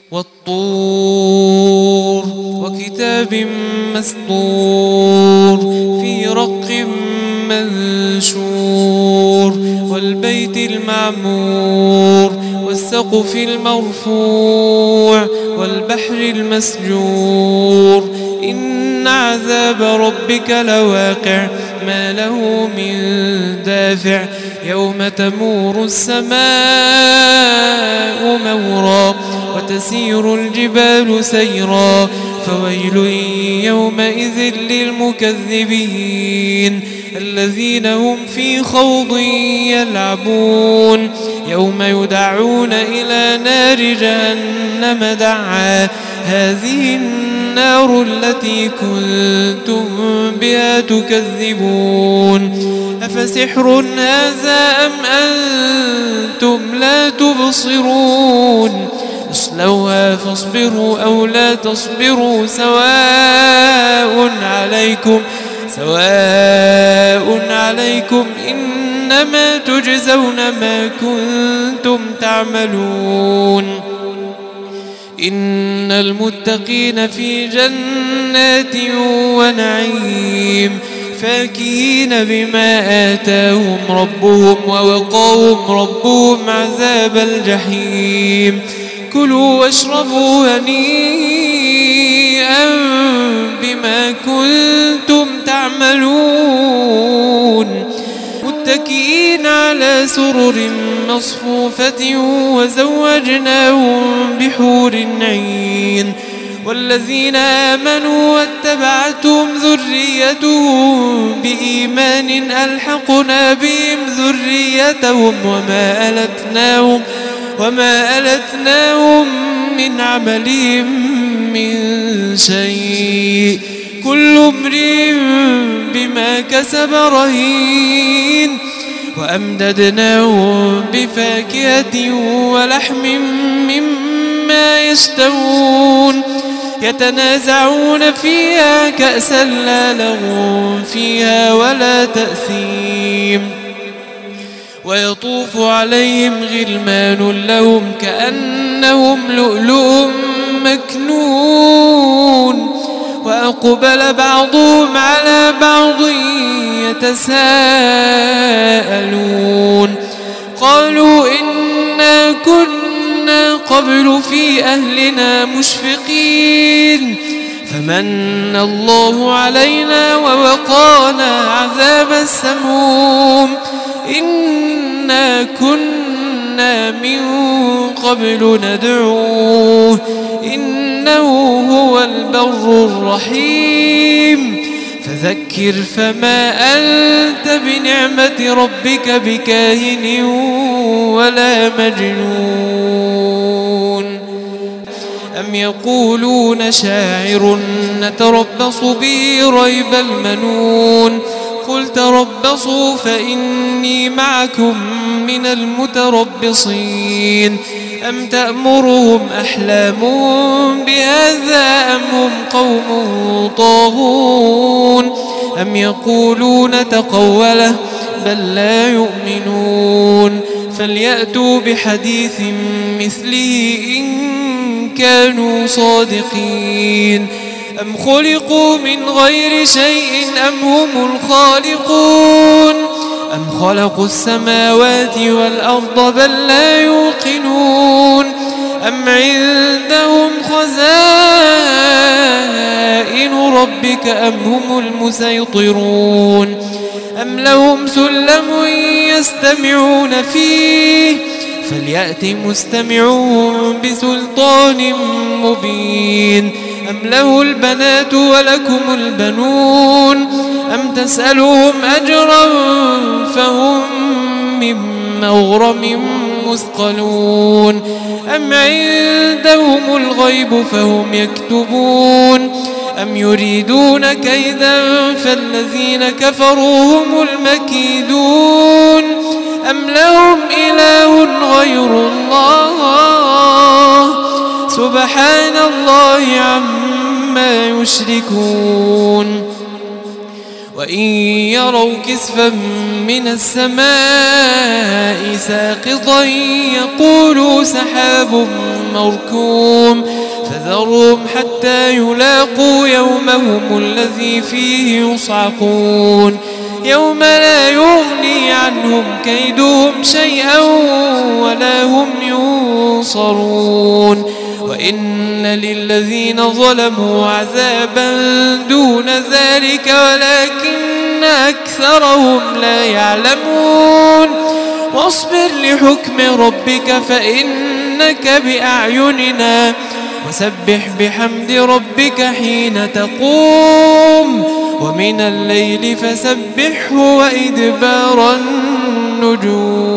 والطور وكتاب مسطور في رق منشور والبيت المعمور والسقف المرفوع والبحر المسجور إن عذاب ربك لواقع ما له من دافع يوم تمور السماء مورا وتسير الجبال سيرا فويل يومئذ للمكذبين الذين هم في خوض يلعبون يوم يدعون إلى نار جهنم دعا هذه النار التي كنتم بها تكذبون أفسحر هذا أم أنتم لا تبصرون اصلوها فاصبروا أو لا تصبروا سواء عليكم إنما تجزون ما كنتم تعملون إن المتقين في جنات ونعيم فاكهين بما آتاهم ربهم ووقاهم ربهم عذاب الجحيم كلوا واشربوا هنيئا بما كنتم تعملون متكئين على سرر مصفوفة وزوجناهم بحور عين والذين آمنوا واتبعتهم ذريتهم بإيمان ألحقنا بهم ذريتهم وما ألتناهم من عملهم من شيء كل امرئ بما كسب رهين وأمددناهم بفاكهة ولحم مما يشتهون يتنازعون فيها كأسا لا لغو فيها ولا تأثيم ويطوف عليهم غلمان لهم كأنهم لؤلؤ مكنون وأقبل بعضهم على بعض يتساءلون قالوا إنا كنا قبل في أهلنا مشفقين فمن الله علينا ووقانا عذاب السموم إنا كنا من قبل ندعوه إنه هو البر الرحيم فذكر فما أنت بنعمة ربك بكاهن ولا مجنون أم يقولون شاعر نتربص به ريب المنون قل تربصوا فإني معكم من المتربصين أم تأمرهم أحلامهم بهذا أم هم قوم طاغون أم يقولون تقوله بل لا يؤمنون فليأتوا بحديث مثله إن كانوا صادقين أم خلقوا من غير شيء أم هم الخالقون أم خلقوا السماوات والأرض بل لا يوقنون أم عندهم خزائن ربك أم هم المسيطرون أم لهم سلم يستمعون فيه فليأت مستمعون بسلطان مبين أم له البنات ولكم البنون أم تسألهم أجرا فهم من مغرم مثقلون أم عندهم الغيب فهم يكتبون أم يريدون كيدا فالذين كفروا هم المكيدون أم لهم إله غير الله سبحان الله عما يشركون وإن يروا كسفا من السماء ساقطا يقولوا سحاب مركوم فذرهم حتى يلاقوا يومهم الذي فيه يصعقون يوم لا يغني عنهم كيدهم شيئا ولا هم ينصرون وإن للذين ظلموا عذابا دون ذلك ولكن أكثرهم لا يعلمون واصبر لحكم ربك فإنك بأعيننا وسبح بحمد ربك حين تقوم ومن الليل فسبحه وإدبار النجوم